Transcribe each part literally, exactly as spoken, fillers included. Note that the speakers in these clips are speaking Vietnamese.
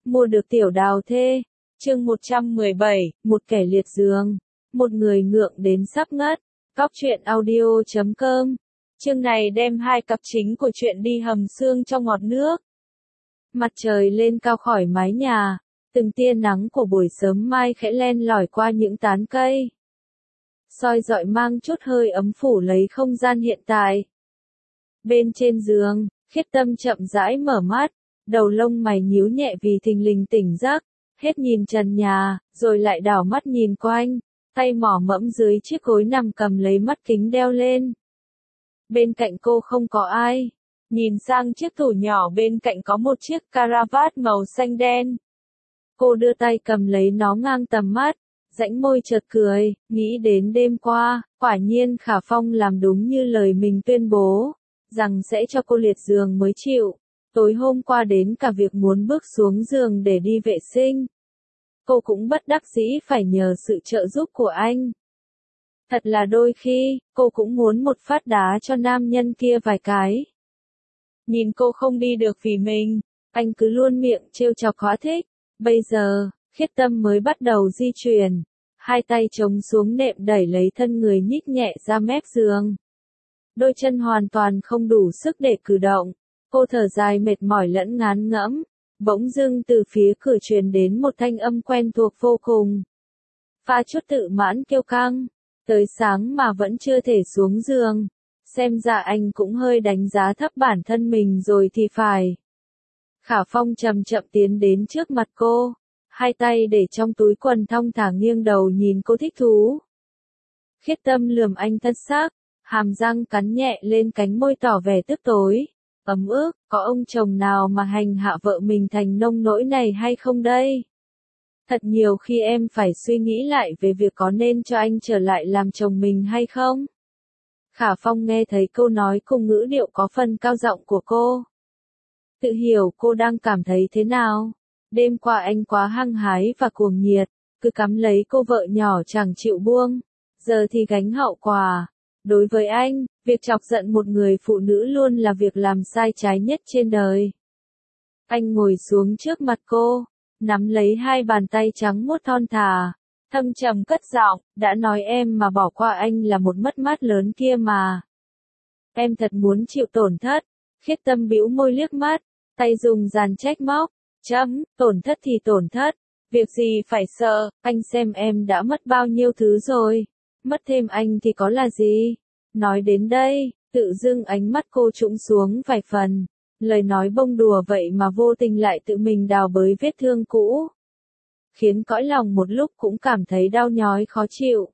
Mua được tiểu đào thê. Chương một trăm mười bảy, một kẻ liệt giường. Một người ngượng đến sắp ngất. Góc truyện audio chấm com. Chương này đem hai cặp chính của chuyện đi hầm xương trong ngọt nước. Mặt trời lên cao khỏi mái nhà, từng tia nắng của buổi sớm mai khẽ len lỏi qua những tán cây. Soi rọi mang chút hơi ấm phủ lấy không gian hiện tại. Bên trên giường, Khiết Tâm chậm rãi mở mắt, đầu lông mày nhíu nhẹ vì thình lình tỉnh giấc, hết nhìn trần nhà, rồi lại đảo mắt nhìn quanh, tay mỏ mẫm dưới chiếc gối nằm cầm lấy mắt kính đeo lên. Bên cạnh cô không có ai. Nhìn sang chiếc tủ nhỏ bên cạnh có một chiếc caravat màu xanh đen. Cô đưa tay cầm lấy nó ngang tầm mắt, rãnh môi chợt cười, nghĩ đến đêm qua, quả nhiên Khả Phong làm đúng như lời mình tuyên bố, rằng sẽ cho cô liệt giường mới chịu. Tối hôm qua đến cả việc muốn bước xuống giường để đi vệ sinh. Cô cũng bất đắc dĩ phải nhờ sự trợ giúp của anh. Thật là đôi khi, cô cũng muốn một phát đá cho nam nhân kia vài cái. Nhìn cô không đi được vì mình, anh cứ luôn miệng trêu chọc khóa thích. Bây giờ, Khiết Tâm mới bắt đầu di chuyển. Hai tay chống xuống nệm đẩy lấy thân người nhích nhẹ ra mép giường. Đôi chân hoàn toàn không đủ sức để cử động. Cô thở dài mệt mỏi lẫn ngán ngẫm. Bỗng dưng từ phía cửa truyền đến một thanh âm quen thuộc vô cùng. Pha chút tự mãn kiêu căng. Tới sáng mà vẫn chưa thể xuống giường. Xem ra anh cũng hơi đánh giá thấp bản thân mình rồi thì phải. Khả Phong chậm chậm tiến đến trước mặt cô. Hai tay để trong túi quần thong thả nghiêng đầu nhìn cô thích thú. Khiết Tâm lườm anh thất xác. Hàm răng cắn nhẹ lên cánh môi tỏ vẻ tức tối. Ấm ức, có ông chồng nào mà hành hạ vợ mình thành nông nỗi này hay không đây? Thật nhiều khi em phải suy nghĩ lại về việc có nên cho anh trở lại làm chồng mình hay không? Khả Phong nghe thấy câu nói cùng ngữ điệu có phần cao giọng của cô. Tự hiểu cô đang cảm thấy thế nào. Đêm qua anh quá hăng hái và cuồng nhiệt, cứ cắm lấy cô vợ nhỏ chẳng chịu buông. Giờ thì gánh hậu quả. Đối với anh, việc chọc giận một người phụ nữ luôn là việc làm sai trái nhất trên đời. Anh ngồi xuống trước mặt cô, nắm lấy hai bàn tay trắng muốt thon thả, thâm trầm cất giọng, đã nói em mà bỏ qua anh là một mất mát lớn kia mà. Em thật muốn chịu tổn thất. Khiết Tâm bĩu môi liếc mắt, tay dùng dàn trách móc, chấm, tổn thất thì tổn thất, việc gì phải sợ, anh xem em đã mất bao nhiêu thứ rồi, mất thêm anh thì có là gì. Nói đến đây, tự dưng ánh mắt cô trũng xuống vài phần, lời nói bông đùa vậy mà vô tình lại tự mình đào bới vết thương cũ. Khiến cõi lòng một lúc cũng cảm thấy đau nhói khó chịu.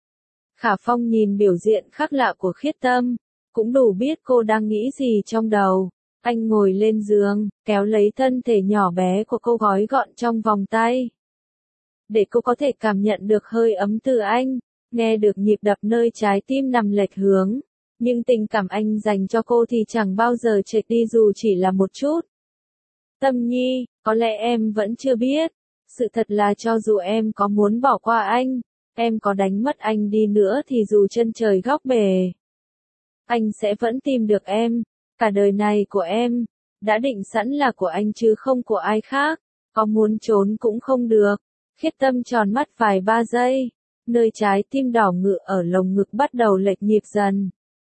Khả Phong nhìn biểu diện khác lạ của Khiết Tâm, cũng đủ biết cô đang nghĩ gì trong đầu. Anh ngồi lên giường, kéo lấy thân thể nhỏ bé của cô gói gọn trong vòng tay. Để cô có thể cảm nhận được hơi ấm từ anh, nghe được nhịp đập nơi trái tim nằm lệch hướng. Nhưng tình cảm anh dành cho cô thì chẳng bao giờ chệch đi dù chỉ là một chút. Tâm Nhi, có lẽ em vẫn chưa biết. Sự thật là cho dù em có muốn bỏ qua anh, em có đánh mất anh đi nữa thì dù chân trời góc bể, anh sẽ vẫn tìm được em. Cả đời này của em, đã định sẵn là của anh chứ không của ai khác, có muốn trốn cũng không được. Khiết Tâm tròn mắt vài ba giây, nơi trái tim đỏ ngự ở lồng ngực bắt đầu lệch nhịp dần.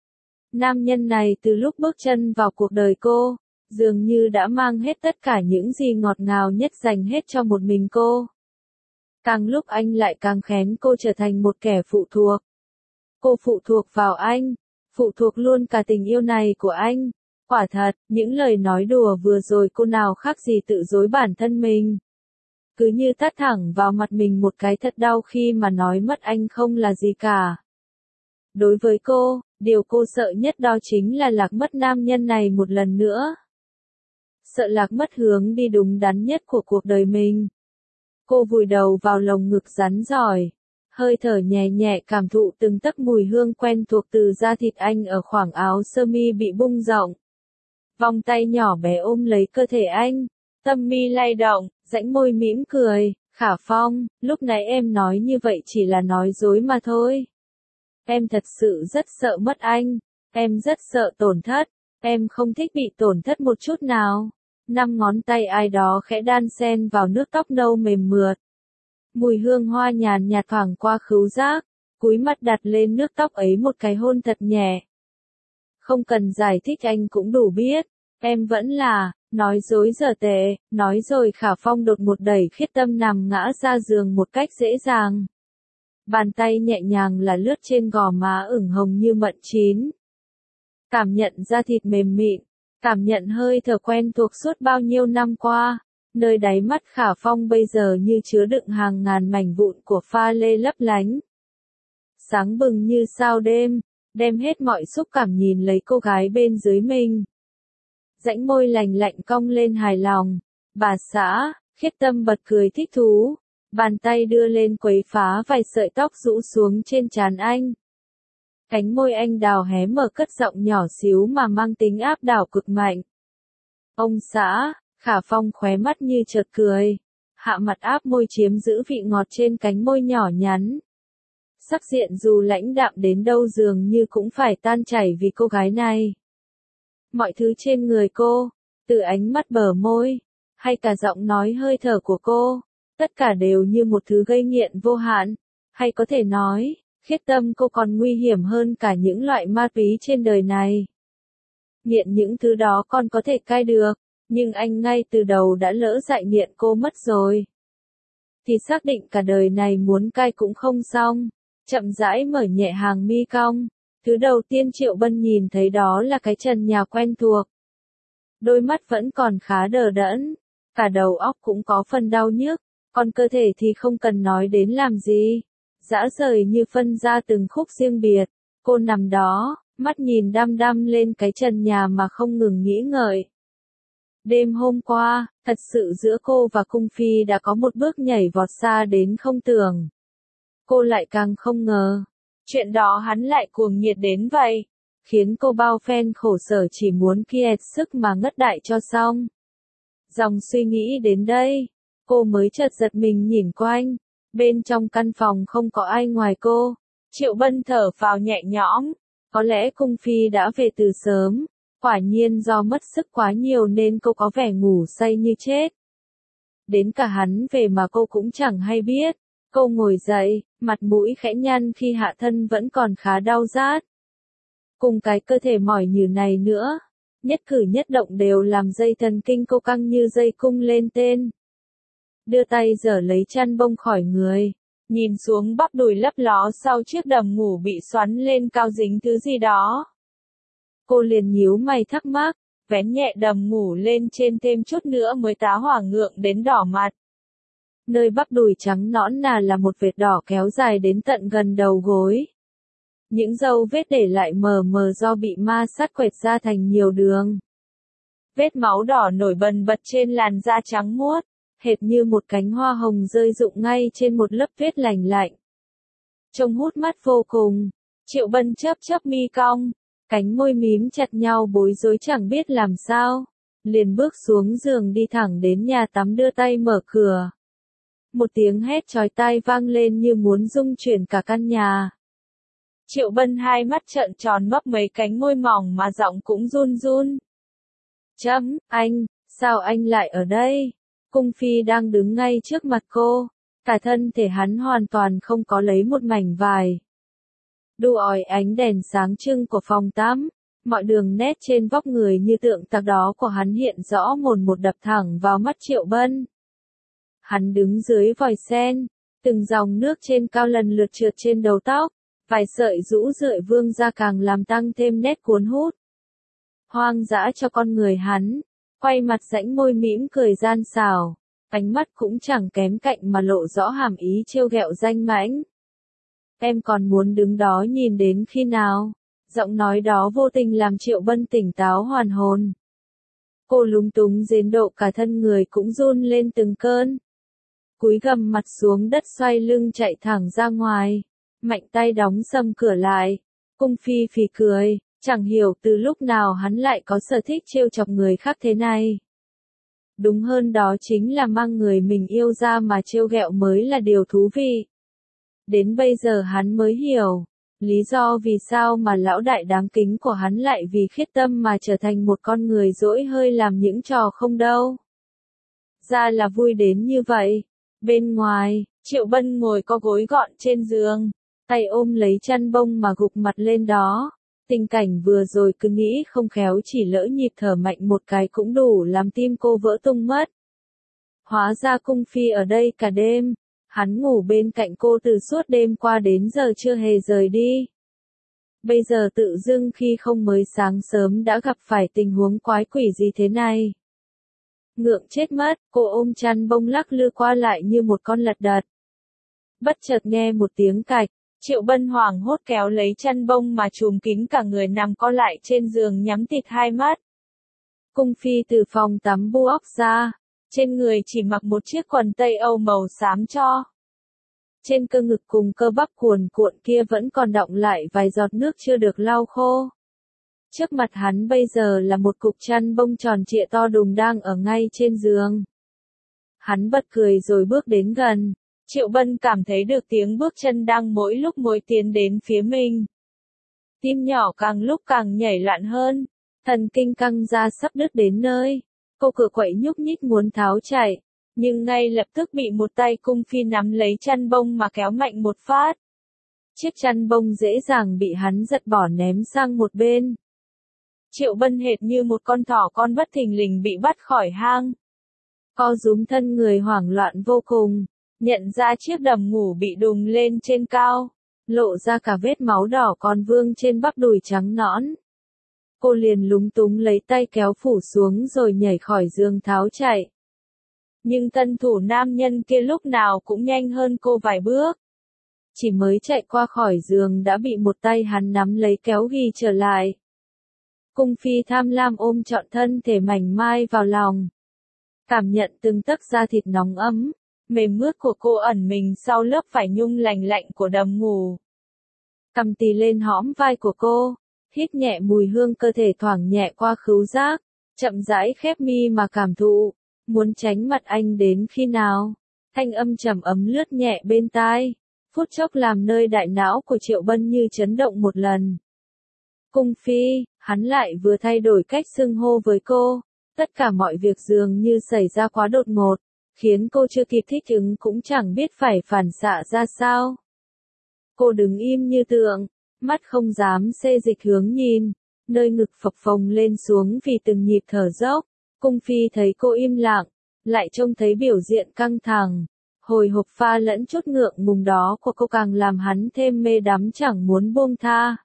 Nam nhân này từ lúc bước chân vào cuộc đời cô, dường như đã mang hết tất cả những gì ngọt ngào nhất dành hết cho một mình cô. Càng lúc anh lại càng kén cô trở thành một kẻ phụ thuộc. Cô phụ thuộc vào anh, phụ thuộc luôn cả tình yêu này của anh. Quả thật, những lời nói đùa vừa rồi cô nào khác gì tự dối bản thân mình. Cứ như tát thẳng vào mặt mình một cái thật đau khi mà nói mất anh không là gì cả. Đối với cô, điều cô sợ nhất đó chính là lạc mất nam nhân này một lần nữa. Sợ lạc mất hướng đi đúng đắn nhất của cuộc đời mình. Cô vùi đầu vào lồng ngực rắn giỏi, hơi thở nhẹ nhẹ cảm thụ từng tấc mùi hương quen thuộc từ da thịt anh ở khoảng áo sơ mi bị bung rộng. Vòng tay nhỏ bé ôm lấy cơ thể anh, Tâm mi lay động, rãnh môi mỉm cười. Khả Phong, lúc nãy em nói như vậy chỉ là nói dối mà thôi. Em thật sự rất sợ mất anh, em rất sợ tổn thất, em không thích bị tổn thất một chút nào. năm ngón tay ai đó khẽ đan xen vào nước tóc nâu mềm mượt. Mùi hương hoa nhàn nhạt thoảng qua khứu giác, cúi mặt đặt lên nước tóc ấy một cái hôn thật nhẹ. Không cần giải thích anh cũng đủ biết, em vẫn là, nói dối dở tệ, nói rồi Khả Phong đột một đẩy Khiết Tâm nằm ngã ra giường một cách dễ dàng. Bàn tay nhẹ nhàng là lướt trên gò má ửng hồng như mận chín. Cảm nhận da thịt mềm mịn, cảm nhận hơi thở quen thuộc suốt bao nhiêu năm qua, nơi đáy mắt Khả Phong bây giờ như chứa đựng hàng ngàn mảnh vụn của pha lê lấp lánh. Sáng bừng như sao đêm, đem hết mọi xúc cảm nhìn lấy cô gái bên dưới mình. Rãnh môi lành lạnh cong lên hài lòng, bà xã, Khiết Tâm bật cười thích thú, bàn tay đưa lên quấy phá vài sợi tóc rũ xuống trên trán anh. Cánh môi anh đào hé mở cất giọng nhỏ xíu mà mang tính áp đảo cực mạnh. Ông xã, Khả Phong khóe mắt như chợt cười, hạ mặt áp môi chiếm giữ vị ngọt trên cánh môi nhỏ nhắn. Sắc diện dù lãnh đạm đến đâu dường như cũng phải tan chảy vì cô gái này. Mọi thứ trên người cô, từ ánh mắt bờ môi, hay cả giọng nói hơi thở của cô, tất cả đều như một thứ gây nghiện vô hạn, hay có thể nói, Khiết Tâm cô còn nguy hiểm hơn cả những loại ma túy trên đời này. Nghiện những thứ đó con có thể cai được, nhưng anh ngay từ đầu đã lỡ dại nghiện cô mất rồi. Thì xác định cả đời này muốn cai cũng không xong, chậm rãi mở nhẹ hàng mi cong. Thứ đầu tiên Triệu Bân nhìn thấy đó là cái trần nhà quen thuộc. Đôi mắt vẫn còn khá đờ đẫn, cả đầu óc cũng có phần đau nhức, còn cơ thể thì không cần nói đến làm gì. Dã rời như phân ra từng khúc riêng biệt, cô nằm đó, mắt nhìn đăm đăm lên cái trần nhà mà không ngừng nghĩ ngợi. Đêm hôm qua, thật sự giữa cô và Cung Phi đã có một bước nhảy vọt xa đến không tưởng. Cô lại càng không ngờ. Chuyện đó hắn lại cuồng nhiệt đến vậy, khiến cô bao phen khổ sở chỉ muốn kiệt sức mà ngất đại cho xong. Dòng suy nghĩ đến đây, cô mới chợt giật mình nhìn quanh, bên trong căn phòng không có ai ngoài cô. Triệu Bân thở phào nhẹ nhõm, có lẽ Cung Phi đã về từ sớm, quả nhiên do mất sức quá nhiều nên cô có vẻ ngủ say như chết. Đến cả hắn về mà cô cũng chẳng hay biết. Cô ngồi dậy, mặt mũi khẽ nhăn khi hạ thân vẫn còn khá đau rát. Cùng cái cơ thể mỏi nhừ này nữa, nhất cử nhất động đều làm dây thần kinh cô căng như dây cung lên tên. Đưa tay giở lấy chăn bông khỏi người, nhìn xuống bắp đùi lấp ló sau chiếc đầm ngủ bị xoắn lên cao dính thứ gì đó. Cô liền nhíu mày thắc mắc, vén nhẹ đầm ngủ lên trên thêm chút nữa mới tá hỏa ngượng đến đỏ mặt. Nơi bắp đùi trắng nõn nà là một vệt đỏ kéo dài đến tận gần đầu gối. Những dấu vết để lại mờ mờ do bị ma sát quẹt ra thành nhiều đường. Vết máu đỏ nổi bần bật trên làn da trắng muốt, hệt như một cánh hoa hồng rơi rụng ngay trên một lớp tuyết lành lạnh. Trông hút mắt vô cùng, Triệu Bân chớp chớp mi cong, cánh môi mím chặt nhau bối rối chẳng biết làm sao, liền bước xuống giường đi thẳng đến nhà tắm đưa tay mở cửa. Một tiếng hét chói tai vang lên như muốn rung chuyển cả căn nhà. Triệu Bân hai mắt trợn tròn mấp mấy cánh môi mỏng mà giọng cũng run run. Chấm, anh, sao anh lại ở đây? Cung Phi đang đứng ngay trước mặt cô, cả thân thể hắn hoàn toàn không có lấy một mảnh vải. Đu ỏi ánh đèn sáng trưng của phòng tắm, mọi đường nét trên vóc người như tượng tạc đó của hắn hiện rõ mồn một đập thẳng vào mắt Triệu Bân. Hắn đứng dưới vòi sen, từng dòng nước trên cao lần lượt trượt trên đầu tóc, vài sợi rũ rượi vương ra càng làm tăng thêm nét cuốn hút. Hoang dã cho con người hắn, quay mặt rãnh môi mỉm cười gian xảo, ánh mắt cũng chẳng kém cạnh mà lộ rõ hàm ý trêu ghẹo danh mãnh. Em còn muốn đứng đó nhìn đến khi nào? Giọng nói đó vô tình làm Triệu Bân tỉnh táo hoàn hồn. Cô lúng túng đến độ cả thân người cũng run lên từng cơn. Cúi gằm mặt xuống đất xoay lưng chạy thẳng ra ngoài, mạnh tay đóng sầm cửa lại. Cung Phi phì cười, chẳng hiểu từ lúc nào hắn lại có sở thích trêu chọc người khác thế này. Đúng hơn đó chính là mang người mình yêu ra mà trêu ghẹo mới là điều thú vị. Đến bây giờ hắn mới hiểu, Lý do vì sao mà lão đại đáng kính của hắn lại vì khiết tâm mà trở thành một con người dỗi hơi làm những trò không đâu. Ra là vui đến như vậy. Bên ngoài, Triệu Bân ngồi co gối gọn trên giường, tay ôm lấy chăn bông mà gục mặt lên đó. Tình cảnh vừa rồi cứ nghĩ không khéo chỉ lỡ nhịp thở mạnh một cái cũng đủ làm tim cô vỡ tung mất. Hóa ra cung phi ở đây cả đêm, hắn ngủ bên cạnh cô từ suốt đêm qua đến giờ chưa hề rời đi. Bây giờ tự dưng khi không mới sáng sớm đã gặp phải tình huống quái quỷ gì thế này. Ngượng chết mất, cô ôm chăn bông lắc lư qua lại như một con lật đật. Bất chợt nghe một tiếng cạch, Triệu Bân hoảng hốt kéo lấy chăn bông mà trùm kín cả người nằm co lại trên giường nhắm tịt hai mắt. Cung phi từ phòng tắm bu óc ra, trên người chỉ mặc một chiếc quần tây Âu màu xám cho. Trên cơ ngực cùng cơ bắp cuồn cuộn kia vẫn còn đọng lại vài giọt nước chưa được lau khô. Trước mặt hắn bây giờ là một cục chăn bông tròn trịa to đùng đang ở ngay trên giường. Hắn bật cười rồi bước đến gần. Triệu Bân cảm thấy được tiếng bước chân đang mỗi lúc mỗi tiến đến phía mình. Tim nhỏ càng lúc càng nhảy loạn hơn, thần kinh căng ra sắp đứt đến nơi. Cô cựa quậy nhúc nhích muốn tháo chạy, nhưng ngay lập tức bị một tay cung phi nắm lấy chăn bông mà kéo mạnh một phát. Chiếc chăn bông dễ dàng bị hắn giật bỏ ném sang một bên. Triệu Bân hệt như một con thỏ con bất thình lình bị bắt khỏi hang. Co rúm thân người hoảng loạn vô cùng, nhận ra chiếc đầm ngủ bị đùng lên trên cao, lộ ra cả vết máu đỏ còn vương trên bắp đùi trắng nõn. Cô liền lúng túng lấy tay kéo phủ xuống rồi nhảy khỏi giường tháo chạy. Nhưng tân thủ nam nhân kia lúc nào cũng nhanh hơn cô vài bước. Chỉ mới chạy qua khỏi giường đã bị một tay hắn nắm lấy kéo ghi trở lại. Cung phi tham lam ôm trọn thân thể mảnh mai vào lòng. Cảm nhận từng tấc da thịt nóng ấm, mềm mướt của cô ẩn mình sau lớp vải nhung lành lạnh của đầm ngủ. Cầm tì lên hõm vai của cô, hít nhẹ mùi hương cơ thể thoảng nhẹ qua khứu giác, chậm rãi khép mi mà cảm thụ, muốn tránh mặt anh đến khi nào. Thanh âm trầm ấm lướt nhẹ bên tai, phút chốc làm nơi đại não của Triệu Bân như chấn động một lần. Cung phi, hắn lại vừa thay đổi cách xưng hô với cô, tất cả mọi việc dường như xảy ra quá đột ngột, khiến cô chưa kịp thích ứng cũng chẳng biết phải phản xạ ra sao. Cô đứng im như tượng, mắt không dám xê dịch hướng nhìn, nơi ngực phập phồng lên xuống vì từng nhịp thở dốc. Cung phi thấy cô im lặng, lại trông thấy biểu diện căng thẳng, hồi hộp pha lẫn chút ngượng ngùng đó của cô càng làm hắn thêm mê đắm chẳng muốn buông tha.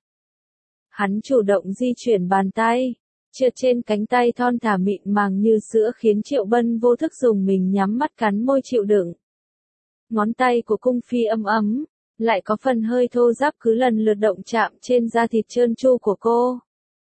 Hắn chủ động di chuyển bàn tay, trượt trên cánh tay thon thả mịn màng như sữa khiến Triệu Bân vô thức dùng mình nhắm mắt cắn môi chịu đựng. Ngón tay của cung phi ấm ấm, lại có phần hơi thô ráp cứ lần lượt động chạm trên da thịt trơn tru của cô.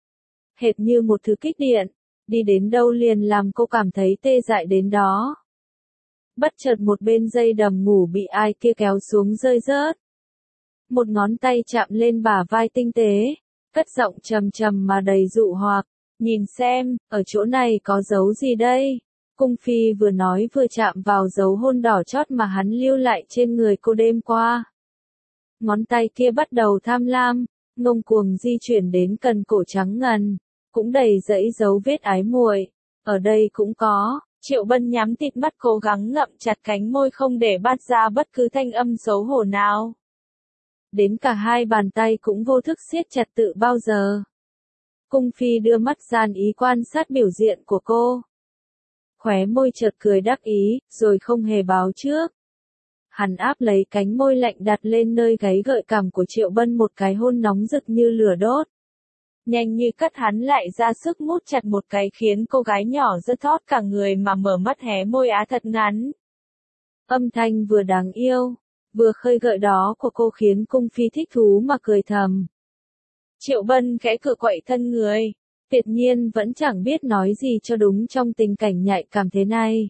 Hệt như một thứ kích điện, đi đến đâu liền làm cô cảm thấy tê dại đến đó. Bất chợt một bên dây đầm ngủ bị ai kia kéo xuống rơi rớt. Một ngón tay chạm lên bả vai tinh tế, cất giọng trầm trầm mà đầy dụ hoặc, nhìn xem, ở chỗ này có dấu gì đây? Cung phi vừa nói vừa chạm vào dấu hôn đỏ chót mà hắn lưu lại trên người cô đêm qua. Ngón tay kia bắt đầu tham lam, ngông cuồng di chuyển đến cần cổ trắng ngần, cũng đầy dẫy dấu vết ái muội. Ở đây cũng có. Triệu Bân nhắm tịt mắt cố gắng ngậm chặt cánh môi không để phát ra bất cứ thanh âm xấu hổ nào. Đến cả hai bàn tay cũng vô thức siết chặt tự bao giờ. Cung phi đưa mắt gian ý quan sát biểu diện của cô. Khóe môi chợt cười đắc ý, rồi không hề báo trước. Hắn áp lấy cánh môi lạnh đặt lên nơi gáy gợi cảm của Triệu Bân một cái hôn nóng rực như lửa đốt. Nhanh như cắt hắn lại ra sức mút chặt một cái khiến cô gái nhỏ giật thót cả người mà mở mắt hé môi á thật ngắn. Âm thanh vừa đáng yêu, vừa khơi gợi đó của cô khiến cung phi thích thú mà cười thầm. Triệu Bân khẽ cựa quậy thân người, tuyệt nhiên vẫn chẳng biết nói gì cho đúng trong tình cảnh nhạy cảm thế này.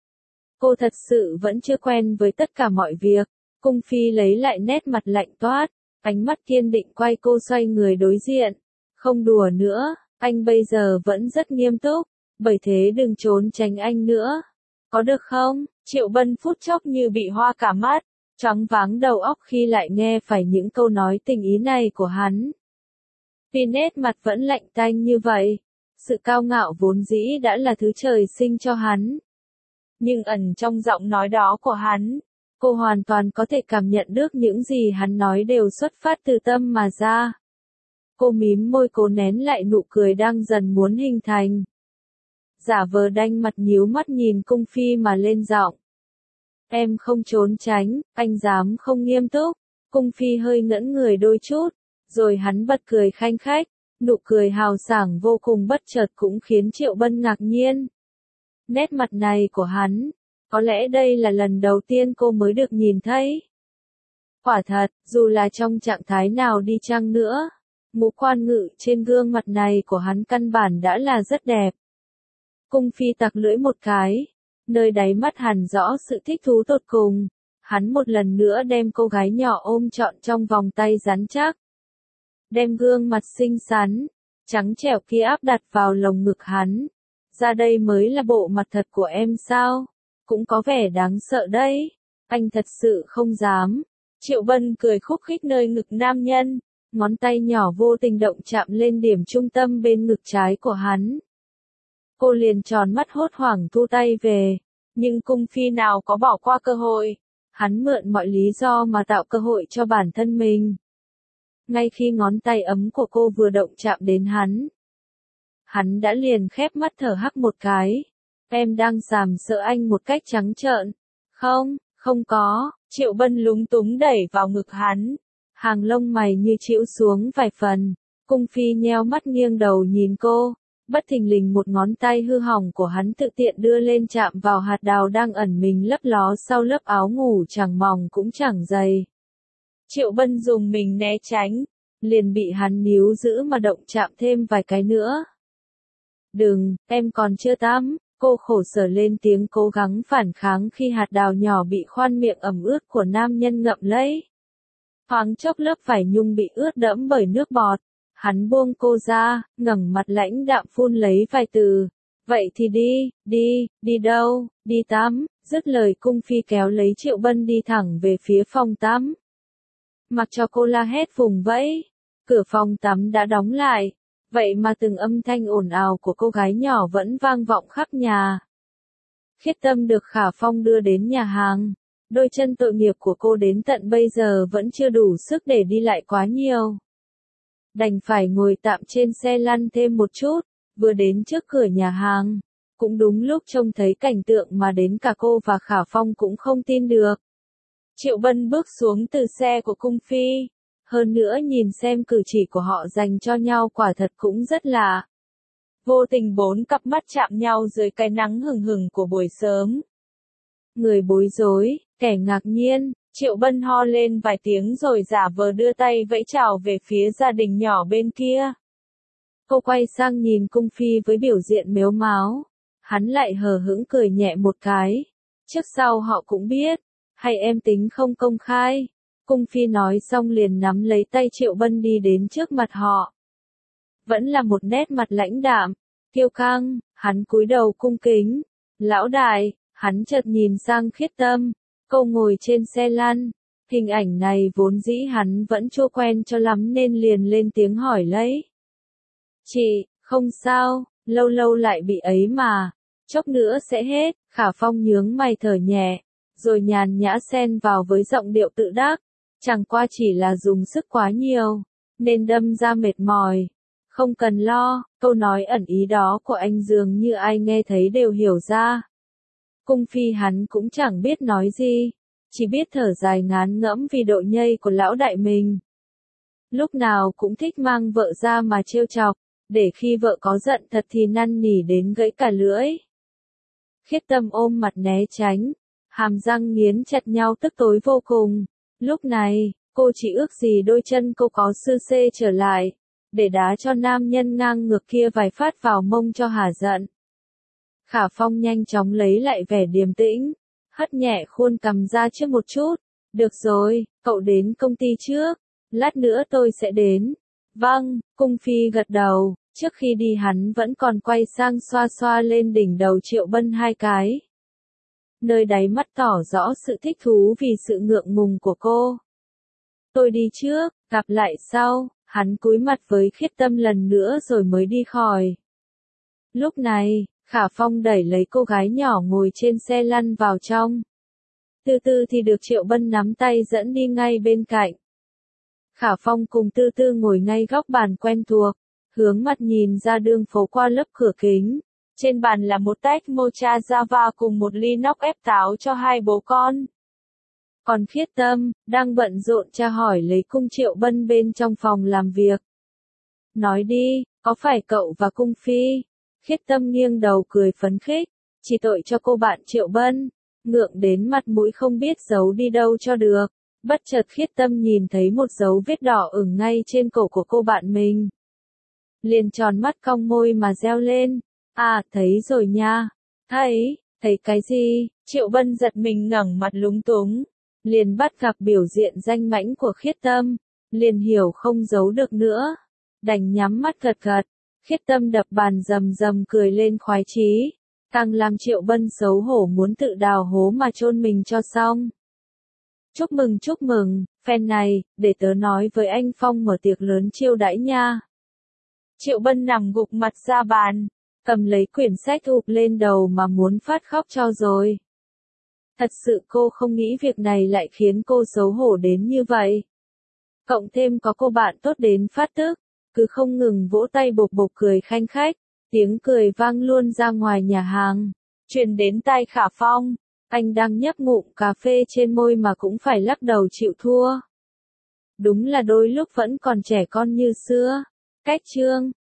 Cô thật sự vẫn chưa quen với tất cả mọi việc. Cung phi lấy lại nét mặt lạnh toát, ánh mắt kiên định quay cô xoay người đối diện. Không đùa nữa, anh bây giờ vẫn rất nghiêm túc, bởi thế đừng trốn tránh anh nữa. Có được không? Triệu Bân phút chốc như bị hoa cả mắt, choáng váng đầu óc khi lại nghe phải những câu nói tình ý này của hắn. Vì nét mặt vẫn lạnh tanh như vậy, sự cao ngạo vốn dĩ đã là thứ trời sinh cho hắn. Nhưng ẩn trong giọng nói đó của hắn, cô hoàn toàn có thể cảm nhận được những gì hắn nói đều xuất phát từ tâm mà ra. Cô mím môi cố nén lại nụ cười đang dần muốn hình thành. Giả vờ đanh mặt nhíu mắt nhìn cung phi mà lên giọng. Em không trốn tránh, anh dám không nghiêm túc. Cung phi hơi ngẩn người đôi chút, rồi hắn bật cười khanh khách, nụ cười hào sảng vô cùng bất chợt cũng khiến Triệu Bân ngạc nhiên. Nét mặt này của hắn, có lẽ đây là lần đầu tiên cô mới được nhìn thấy. Quả thật, dù là trong trạng thái nào đi chăng nữa, ngũ quan ngự trên gương mặt này của hắn căn bản đã là rất đẹp. Cung phi tặc lưỡi một cái, nơi đáy mắt hằn rõ sự thích thú tột cùng, hắn một lần nữa đem cô gái nhỏ ôm trọn trong vòng tay rắn chắc. Đem gương mặt xinh xắn, trắng trẻo kia áp đặt vào lồng ngực hắn. Ra đây mới là bộ mặt thật của em sao? Cũng có vẻ đáng sợ đấy. Anh thật sự không dám. Triệu Bân cười khúc khích nơi ngực nam nhân, ngón tay nhỏ vô tình động chạm lên điểm trung tâm bên ngực trái của hắn. Cô liền tròn mắt hốt hoảng thu tay về, nhưng cung phi nào có bỏ qua cơ hội. Hắn mượn mọi lý do mà tạo cơ hội cho bản thân mình. Ngay khi ngón tay ấm của cô vừa động chạm đến hắn, hắn đã liền khép mắt thở hắt một cái. Em đang sàm sợ anh một cách trắng trợn. Không, không có. Triệu Bân lúng túng đẩy vào ngực hắn. Hàng lông mày như chịu xuống vài phần. Cung phi nheo mắt nghiêng đầu nhìn cô. Bất thình lình một ngón tay hư hỏng của hắn tự tiện đưa lên chạm vào hạt đào đang ẩn mình lấp ló sau lớp áo ngủ chẳng mỏng cũng chẳng dày. Triệu Bân dùng mình né tránh, liền bị hắn níu giữ mà động chạm thêm vài cái nữa. Đừng, em còn chưa tắm. Cô khổ sở lên tiếng cố gắng phản kháng khi hạt đào nhỏ bị khoan miệng ẩm ướt của nam nhân ngậm lấy. Thoáng chốc lớp vải nhung bị ướt đẫm bởi nước bọt. Hắn buông cô ra, ngẩng mặt lãnh đạm phun lấy vài từ. Vậy thì đi, đi, đi đâu, đi tắm. Dứt lời cung phi kéo lấy Triệu Bân đi thẳng về phía phòng tắm. Mặc cho cô la hét vùng vẫy, cửa phòng tắm đã đóng lại. Vậy mà từng âm thanh ồn ào của cô gái nhỏ vẫn vang vọng khắp nhà. Khiết Tâm được Khả Phong đưa đến nhà hàng. Đôi chân tội nghiệp của cô đến tận bây giờ vẫn chưa đủ sức để đi lại quá nhiều. Đành phải ngồi tạm trên xe lăn thêm một chút, vừa đến trước cửa nhà hàng. Cũng đúng lúc trông thấy cảnh tượng mà đến cả cô và Khả Phong cũng không tin được. Triệu Bân bước xuống từ xe của cung phi. Hơn nữa nhìn xem cử chỉ của họ dành cho nhau quả thật cũng rất lạ. Vô tình bốn cặp mắt chạm nhau dưới cái nắng hừng hừng của buổi sớm. Người bối rối, kẻ ngạc nhiên, Triệu Bân ho lên vài tiếng rồi giả vờ đưa tay vẫy chào về phía gia đình nhỏ bên kia. Cô quay sang nhìn cung phi với biểu diện mếu máo. Hắn lại hờ hững cười nhẹ một cái. Trước sau họ cũng biết, hay em tính không công khai. Cung phi nói xong liền nắm lấy tay Triệu Bân đi đến trước mặt họ. Vẫn là một nét mặt lãnh đạm, kiêu căng, hắn cúi đầu cung kính. Lão đại, hắn chợt nhìn sang Khiết Tâm, cô ngồi trên xe lăn. Hình ảnh này vốn dĩ hắn vẫn chưa quen cho lắm nên liền lên tiếng hỏi lấy. Chị, không sao, lâu lâu lại bị ấy mà, chốc nữa sẽ hết. Khả Phong nhướng mày thở nhẹ, rồi nhàn nhã xen vào với giọng điệu tự đắc. Chẳng qua chỉ là dùng sức quá nhiều, nên đâm ra mệt mỏi. Không cần lo, câu nói ẩn ý đó của anh dường như ai nghe thấy đều hiểu ra. Cung phi hắn cũng chẳng biết nói gì, chỉ biết thở dài ngán ngẫm vì độ nhây của lão đại mình. Lúc nào cũng thích mang vợ ra mà trêu chọc, để khi vợ có giận thật thì năn nỉ đến gãy cả lưỡi. Khiết Tâm ôm mặt né tránh, hàm răng nghiến chặt nhau tức tối vô cùng. Lúc này, cô chỉ ước gì đôi chân cô có sư xê trở lại, để đá cho nam nhân ngang ngược kia vài phát vào mông cho hả giận. Khả Phong nhanh chóng lấy lại vẻ điềm tĩnh, hất nhẹ khuôn cằm ra trước một chút. Được rồi, cậu đến công ty trước, lát nữa tôi sẽ đến. Vâng, cung phi gật đầu, trước khi đi hắn vẫn còn quay sang xoa xoa lên đỉnh đầu Triệu Bân hai cái. nơi đáy mắt tỏ rõ sự thích thú vì sự ngượng ngùng của cô. Tôi đi trước, gặp lại sau, hắn cúi mặt với Khiết Tâm lần nữa rồi mới đi khỏi. Lúc này, Khả Phong đẩy lấy cô gái nhỏ ngồi trên xe lăn vào trong. Từ từ thì được Triệu Bân nắm tay dẫn đi ngay bên cạnh. Khả Phong cùng Tư Tư ngồi ngay góc bàn quen thuộc, hướng mặt nhìn ra đường phố qua lớp cửa kính. Trên bàn là một tách mocha Java cùng một ly nóc ép táo cho hai bố con. Còn Khiết Tâm, đang bận rộn tra hỏi lấy cung Triệu Bân bên trong phòng làm việc. Nói đi, có phải cậu và cung phi? Khiết Tâm nghiêng đầu cười phấn khích, chỉ tội cho cô bạn Triệu Bân, ngượng đến mặt mũi không biết giấu đi đâu cho được. Bất chợt Khiết Tâm nhìn thấy một dấu vết đỏ ửng ngay trên cổ của cô bạn mình. Liền tròn mắt cong môi mà reo lên, à, thấy rồi nha. Thấy, thấy cái gì? Triệu Bân giật mình ngẩng mặt lúng túng, liền bắt gặp biểu diện danh mãnh của Khiết Tâm, liền hiểu không giấu được nữa, đành nhắm mắt gật gật. Khiết Tâm đập bàn rầm rầm cười lên khoái chí, càng làm Triệu Bân xấu hổ muốn tự đào hố mà chôn mình cho xong. Chúc mừng chúc mừng, phen này, để tớ nói với anh Phong mở tiệc lớn chiêu đãi nha. Triệu Bân nằm gục mặt ra bàn, cầm lấy quyển sách ụp lên đầu mà muốn phát khóc cho rồi. Thật sự cô không nghĩ việc này lại khiến cô xấu hổ đến như vậy. Cộng thêm có cô bạn tốt đến phát tức, cứ không ngừng vỗ tay bộc bộc cười khanh khách, tiếng cười vang luôn ra ngoài nhà hàng, truyền đến tai Khả Phong. Anh đang nhấp ngụm cà phê trên môi mà cũng phải lắc đầu chịu thua. Đúng là đôi lúc vẫn còn trẻ con như xưa. Cách chương